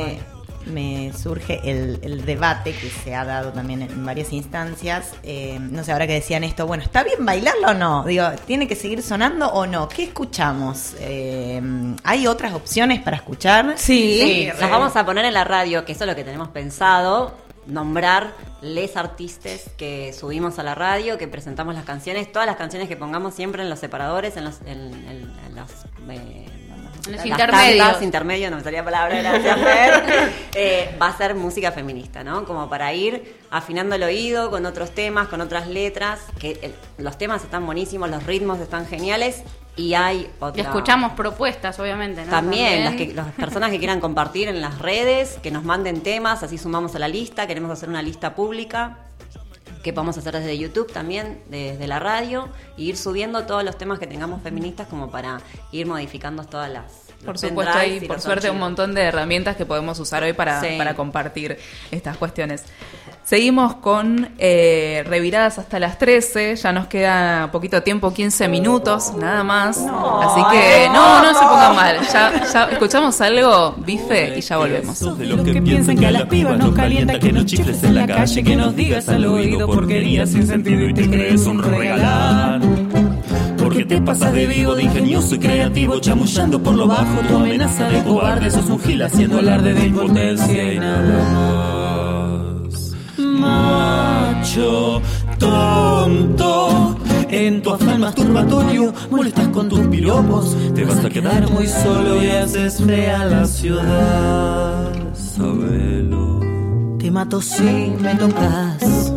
me surge el debate que se ha dado también en varias instancias, no sé, ahora que decían esto, bueno, ¿está bien bailarlo o no? Digo, ¿tiene que seguir sonando o no? ¿Qué escuchamos? ¿Hay otras opciones para escuchar? Sí, las vamos a poner en la radio, que eso es lo que tenemos pensado. Nombrar les artistas que subimos a la radio, que presentamos las canciones, todas las canciones que pongamos siempre en los separadores, en los intermedios, no me salía palabra, gracias, va a ser música feminista, ¿no? Como para ir afinando el oído con otros temas, con otras letras, que los temas están buenísimos, los ritmos están geniales. Y hay otra. Y escuchamos propuestas, obviamente, ¿no? También. Las personas que quieran compartir en las redes, que nos manden temas, así sumamos a la lista. Queremos hacer una lista pública que podemos hacer desde YouTube también, desde la radio, e ir subiendo todos los temas que tengamos feministas como para ir modificando todas las... Por supuesto, hay por suerte un montón de herramientas que podemos usar hoy para compartir estas cuestiones. Seguimos con Reviradas hasta las 13, ya nos queda poquito tiempo, 15 minutos, nada más. Así que no se pongan mal, ya escuchamos algo, bife, y ya volvemos. De los que piensan que a las pibas nos calienta, que nos chifles en la calle, que nos digas al oído porquerías sin sentido y te crees un regalar. Porque te pasas de vivo, de ingenioso y creativo, chamullando por lo bajo tu amenaza de cobarde. Sos un gil haciendo alarde de impotencia y nada más. Macho tonto, en tu afán masturbatorio molestas con tus piropos. Te vas a quedar muy solo y haces fea la ciudad. Sabelo. Te mato si me tocas.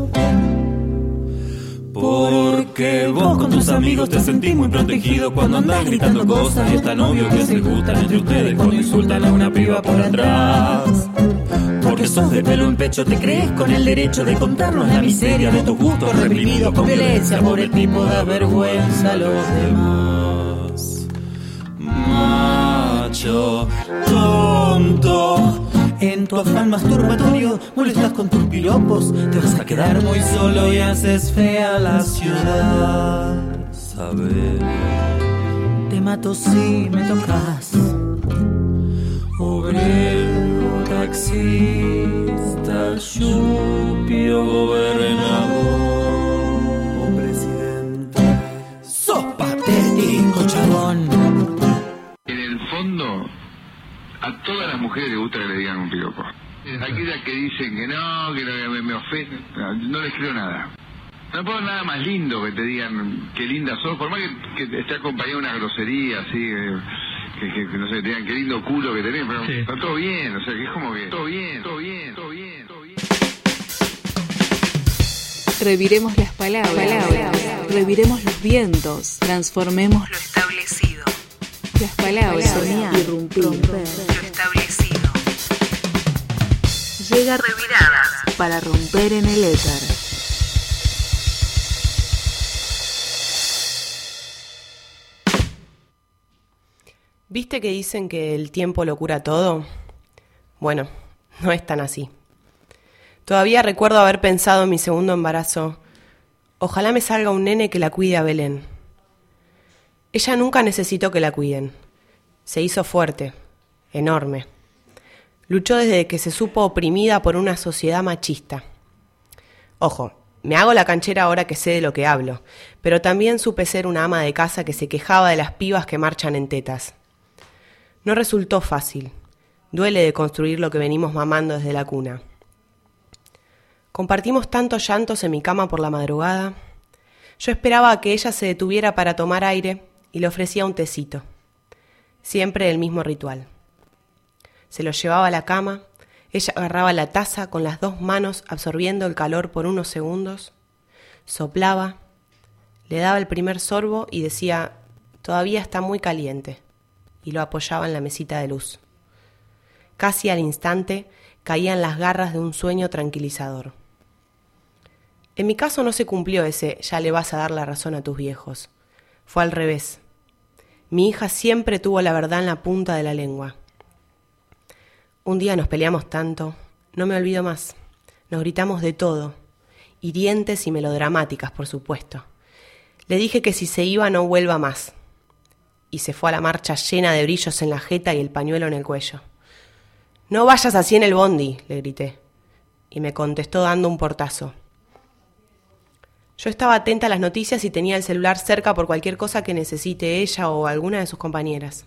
Porque vos con tus amigos te sentís muy protegido cuando andás gritando cosas y es tan obvio que se gustan entre ustedes cuando insultan a una piba por atrás. Porque sos de pelo en pecho, te crees con el derecho de contarnos la miseria de tus gustos reprimidos con violencia por el tipo de vergüenza a los demás. Macho tonto, en tu afán masturbatorio molestas con tus piropos. Te vas a quedar muy solo y haces fea la ciudad. Sabes, te mato si me tocas. Obrero, taxista, chupio, gobernador o presidente. Sos patético, chabón. En el fondo, a todas las mujeres les gusta que le digan un piropo. Aquella que dicen que no me ofenden, no les creo nada. No puedo nada más lindo que te digan qué linda sos, por más que esté acompañado de una grosería así, que no sé, te digan qué lindo culo que tenés, pero está todo bien, o sea, que es como que todo bien. Reviremos las palabras, reviremos los vientos, transformemos lo establecido. Las palabras, soñar, irrumpir, romper lo establecido. Llega Reviradas para romper en el éter. ¿Viste que dicen que el tiempo lo cura todo? Bueno, no es tan así. Todavía recuerdo haber pensado en mi segundo embarazo, ojalá me salga un nene que la cuide a Belén. Ella nunca necesitó que la cuiden. Se hizo fuerte, enorme. Luchó desde que se supo oprimida por una sociedad machista. Ojo, me hago la canchera ahora que sé de lo que hablo, pero también supe ser una ama de casa que se quejaba de las pibas que marchan en tetas. No resultó fácil. Duele de construir lo que venimos mamando desde la cuna. Compartimos tantos llantos en mi cama por la madrugada. Yo esperaba a que ella se detuviera para tomar aire y le ofrecía un tecito. Siempre el mismo ritual. Se lo llevaba a la cama, ella agarraba la taza con las 2 manos absorbiendo el calor por unos segundos, soplaba, le daba el primer sorbo y decía, todavía está muy caliente, y lo apoyaba en la mesita de luz. Casi al instante caía en las garras de un sueño tranquilizador. En mi caso no se cumplió ese ya le vas a dar la razón a tus viejos. Fue al revés. Mi hija siempre tuvo la verdad en la punta de la lengua. Un día nos peleamos tanto, no me olvido más. Nos gritamos de todo, hirientes y melodramáticas, por supuesto. Le dije que si se iba no vuelva más. Y se fue a la marcha llena de brillos en la jeta y el pañuelo en el cuello. No vayas así en el bondi, le grité. Y me contestó dando un portazo. Yo estaba atenta a las noticias y tenía el celular cerca por cualquier cosa que necesite ella o alguna de sus compañeras.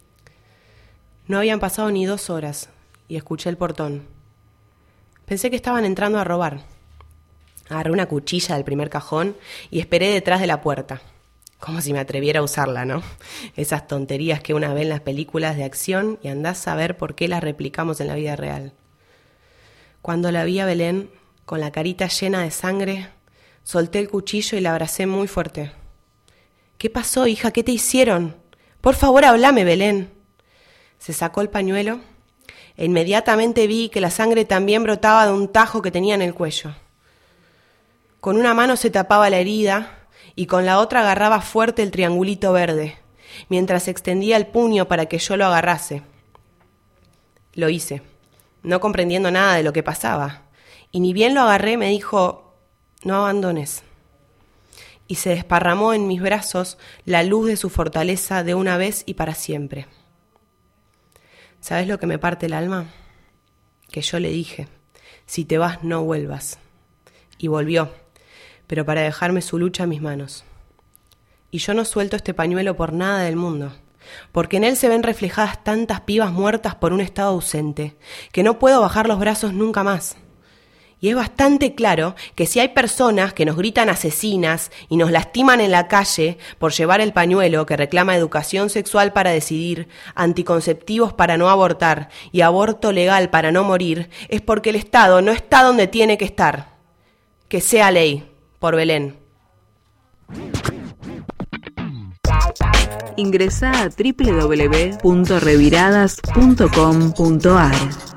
No habían pasado ni 2 horas y escuché el portón. Pensé que estaban entrando a robar. Agarré una cuchilla del primer cajón y esperé detrás de la puerta. Como si me atreviera a usarla, ¿no? Esas tonterías que una ve en las películas de acción y andás a ver por qué las replicamos en la vida real. Cuando la vi a Belén, con la carita llena de sangre, solté el cuchillo y la abracé muy fuerte. ¿Qué pasó, hija? ¿Qué te hicieron? Por favor, hablame, Belén. Se sacó el pañuelo e inmediatamente vi que la sangre también brotaba de un tajo que tenía en el cuello. Con una mano se tapaba la herida y con la otra agarraba fuerte el triangulito verde, mientras extendía el puño para que yo lo agarrase. Lo hice, no comprendiendo nada de lo que pasaba, y ni bien lo agarré me dijo, no abandones. Y se desparramó en mis brazos la luz de su fortaleza de una vez y para siempre. ¿Sabes lo que me parte el alma? Que yo le dije, si te vas no vuelvas. Y volvió, pero para dejarme su lucha en mis manos. Y yo no suelto este pañuelo por nada del mundo, porque en él se ven reflejadas tantas pibas muertas por un estado ausente, que no puedo bajar los brazos nunca más. Y es bastante claro que si hay personas que nos gritan asesinas y nos lastiman en la calle por llevar el pañuelo que reclama educación sexual para decidir, anticonceptivos para no abortar y aborto legal para no morir, es porque el Estado no está donde tiene que estar. Que sea ley, por Belén. Ingresá a www.reviradas.com.ar.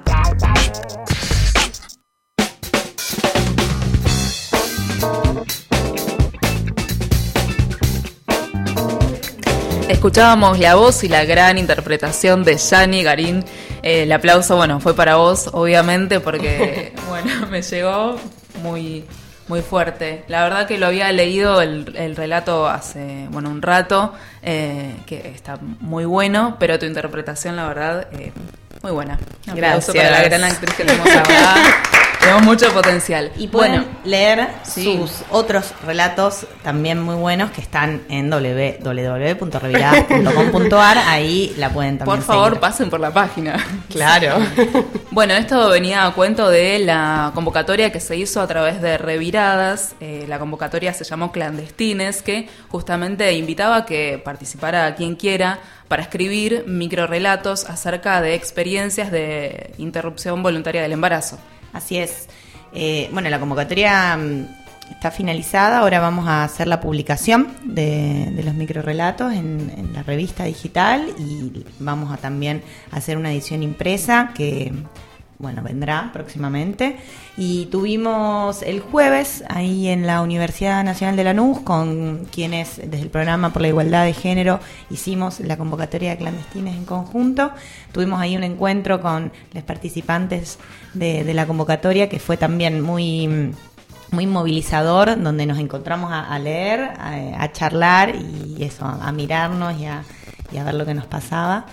Escuchábamos la voz y la gran interpretación de Yani Garín. El aplauso, bueno, fue para vos, obviamente, porque, bueno, me llegó muy, muy fuerte. La verdad que lo había leído el relato hace, bueno, un rato, que está muy bueno, pero tu interpretación, la verdad, muy buena. Un aplauso para la gran actriz que tenemos acá. Tenemos mucho potencial. Y pueden leer sí. sus otros relatos también muy buenos que están en www.reviradas.com.ar. Ahí la pueden también Por favor, seguir. pasen por la página. Claro. Bueno, esto venía a cuento de la convocatoria que se hizo a través de Reviradas. La convocatoria se llamó Clandestines, que justamente invitaba a que participara quien quiera para escribir microrelatos acerca de experiencias de interrupción voluntaria del embarazo. Así es. Bueno, la convocatoria está finalizada. Ahora vamos a hacer la publicación de los microrelatos en la revista digital y vamos a también hacer una edición impresa que, bueno, vendrá próximamente. Y tuvimos el jueves ahí en la Universidad Nacional de Lanús con quienes desde el Programa por la Igualdad de Género hicimos la convocatoria de Clandestines en conjunto. Tuvimos ahí un encuentro con los participantes de la convocatoria que fue también muy movilizador, donde nos encontramos a leer, a charlar y eso, a mirarnos y a ver lo que nos pasaba.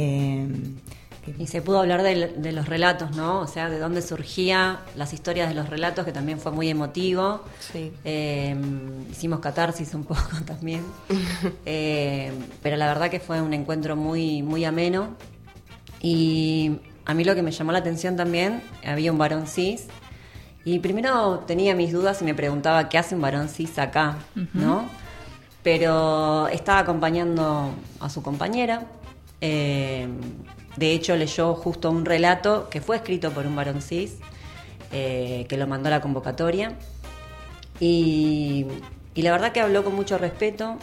Y se pudo hablar de los relatos, ¿no? O sea, de dónde surgía las historias de los relatos, que también fue muy emotivo. Sí. Hicimos catarsis un poco también. Pero la verdad que fue un encuentro muy, muy ameno. Y a mí lo que me llamó la atención también, había un varón cis. Y primero tenía mis dudas y me preguntaba qué hace un varón cis acá, ¿no? Pero estaba acompañando a su compañera. De hecho, leyó justo un relato que fue escrito por un varón cis, que lo mandó a la convocatoria. Y la verdad que habló con mucho respeto.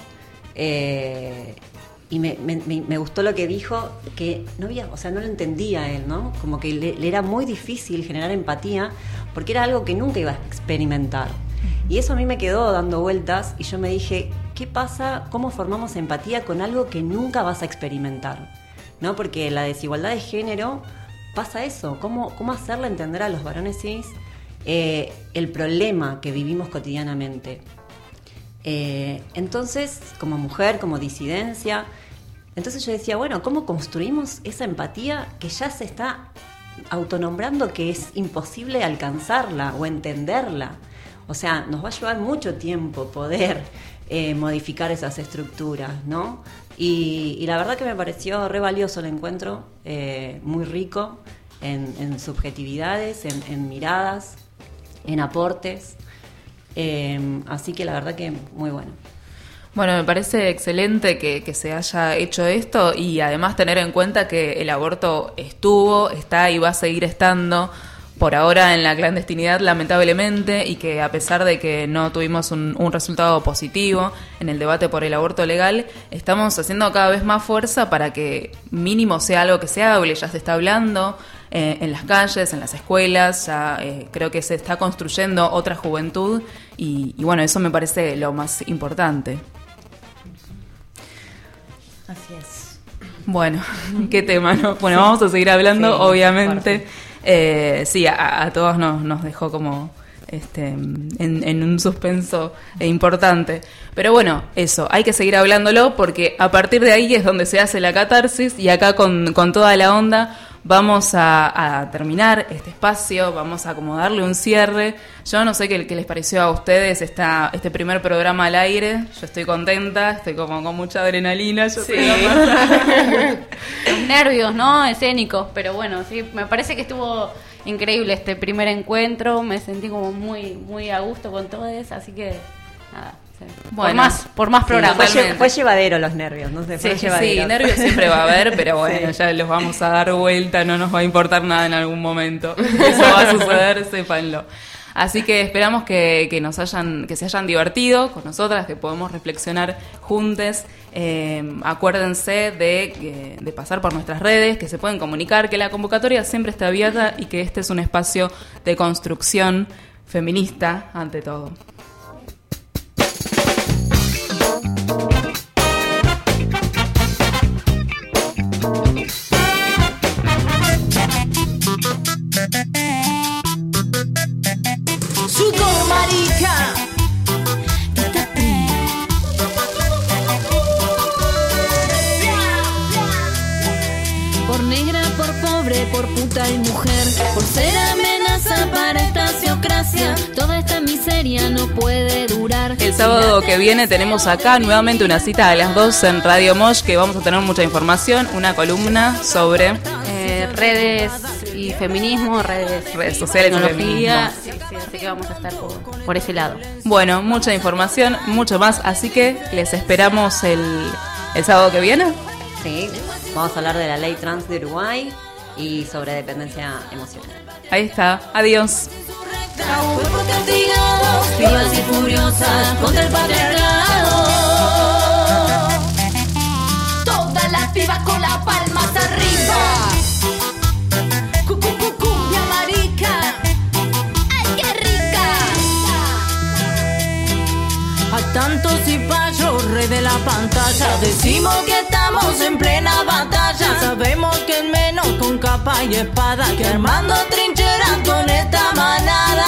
Y me gustó lo que dijo, que no había, o sea, no lo entendía él, ¿no? Como que le era muy difícil generar empatía, porque era algo que nunca iba a experimentar. Y eso a mí me quedó dando vueltas, y yo me dije, ¿qué pasa? ¿Cómo formamos empatía con algo que nunca vas a experimentar? ¿No? Porque la desigualdad de género pasa eso, cómo hacerle entender a los varones cis el problema que vivimos cotidianamente. Entonces, como mujer, como disidencia, entonces yo decía, bueno, ¿cómo construimos esa empatía que ya se está autonombrando que es imposible alcanzarla o entenderla? O sea, nos va a llevar mucho tiempo poder modificar esas estructuras, ¿no? Y la verdad que me pareció re valioso el encuentro, muy rico en subjetividades, en miradas, en aportes. Así que la verdad que muy bueno. Bueno, me parece excelente que se haya hecho esto y además tener en cuenta que el aborto estuvo, está y va a seguir estando por ahora en la clandestinidad, lamentablemente, y que a pesar de que no tuvimos un resultado positivo en el debate por el aborto legal, estamos haciendo cada vez más fuerza para que mínimo sea algo que se hable. Ya se está hablando en las calles, en las escuelas, ya creo que se está construyendo otra juventud y bueno, eso me parece lo más importante. Así es. Bueno, qué tema, ¿no? Bueno, vamos a seguir hablando, sí, obviamente. Sí, a todos nos dejó como en un suspenso importante. Pero bueno, eso, hay que seguir hablándolo porque a partir de ahí es donde se hace la catarsis y acá con toda la onda vamos a terminar este espacio, vamos a como darle un cierre. Yo no sé qué les pareció a ustedes este primer programa al aire. Yo estoy contenta, estoy como con mucha adrenalina. Yo sí. Los nervios, ¿no? Escénicos, pero bueno, sí, me parece que estuvo increíble este primer encuentro. Me sentí como muy, muy a gusto con todo eso, así que nada. Bueno, por más programas. Fue llevadero los nervios, no sé, sí, nervios siempre va a haber, pero bueno, sí, ya los vamos a dar vuelta, no nos va a importar nada en algún momento. Eso va a suceder, sépanlo. Así que esperamos que se hayan divertido con nosotras, que podemos reflexionar juntes. Acuérdense de pasar por nuestras redes, que se pueden comunicar, que la convocatoria siempre está abierta y que este es un espacio de construcción feminista ante todo. Por negra, por pobre, por puta y mujer, por ser amenaza vergüenza para esta sociocracia. Toda esta miseria no puede durar. El sábado que viene tenemos acá nuevamente una cita a las 2 en Radio Mosh, que vamos a tener mucha información, una columna sobre redes y feminismo, redes sociales, tecnología, sí, así que vamos a estar por ese lado. Bueno, mucha información, mucho más, así que les esperamos el sábado que viene. Sí, vamos a hablar de la ley trans de Uruguay y sobre dependencia emocional. Ahí está, adiós. Cuerpos castigados, vivas y furiosas contra el patriarcado. Todas las pibas con las palmas arriba. Cumbia marica. ¡Ay, qué rica! A tantos cipayos, rey de la pantalla, decimos que estamos en plena batalla. Sabemos que es menos con capa y espada que armando trincheras con esta manada.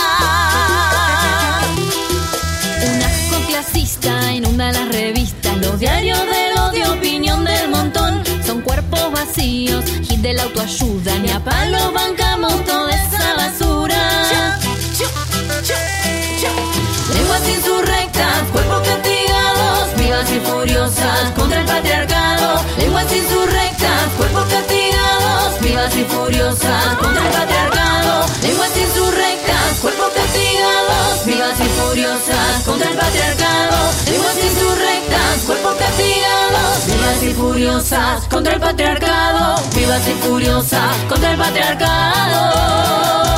Un asco clasista inunda las revistas, los diarios del odio, opinión del montón. Son cuerpos vacíos, hit de la autoayuda, ni a palo bancamos toda esa basura. Lenguas insurrectas, cuerpos castigados, vivas y furiosas contra el patriarcado. Lenguas insurrectas, cuerpos castigados, vivas y furiosas contra el patriarcado. Lenguas insurrectas, cuerpos castigados, vivas y furiosas contra el patriarcado. Lenguas insurrectas, cuerpos castigados, vivas y furiosas contra el patriarcado. Vivas y furiosas contra el patriarcado.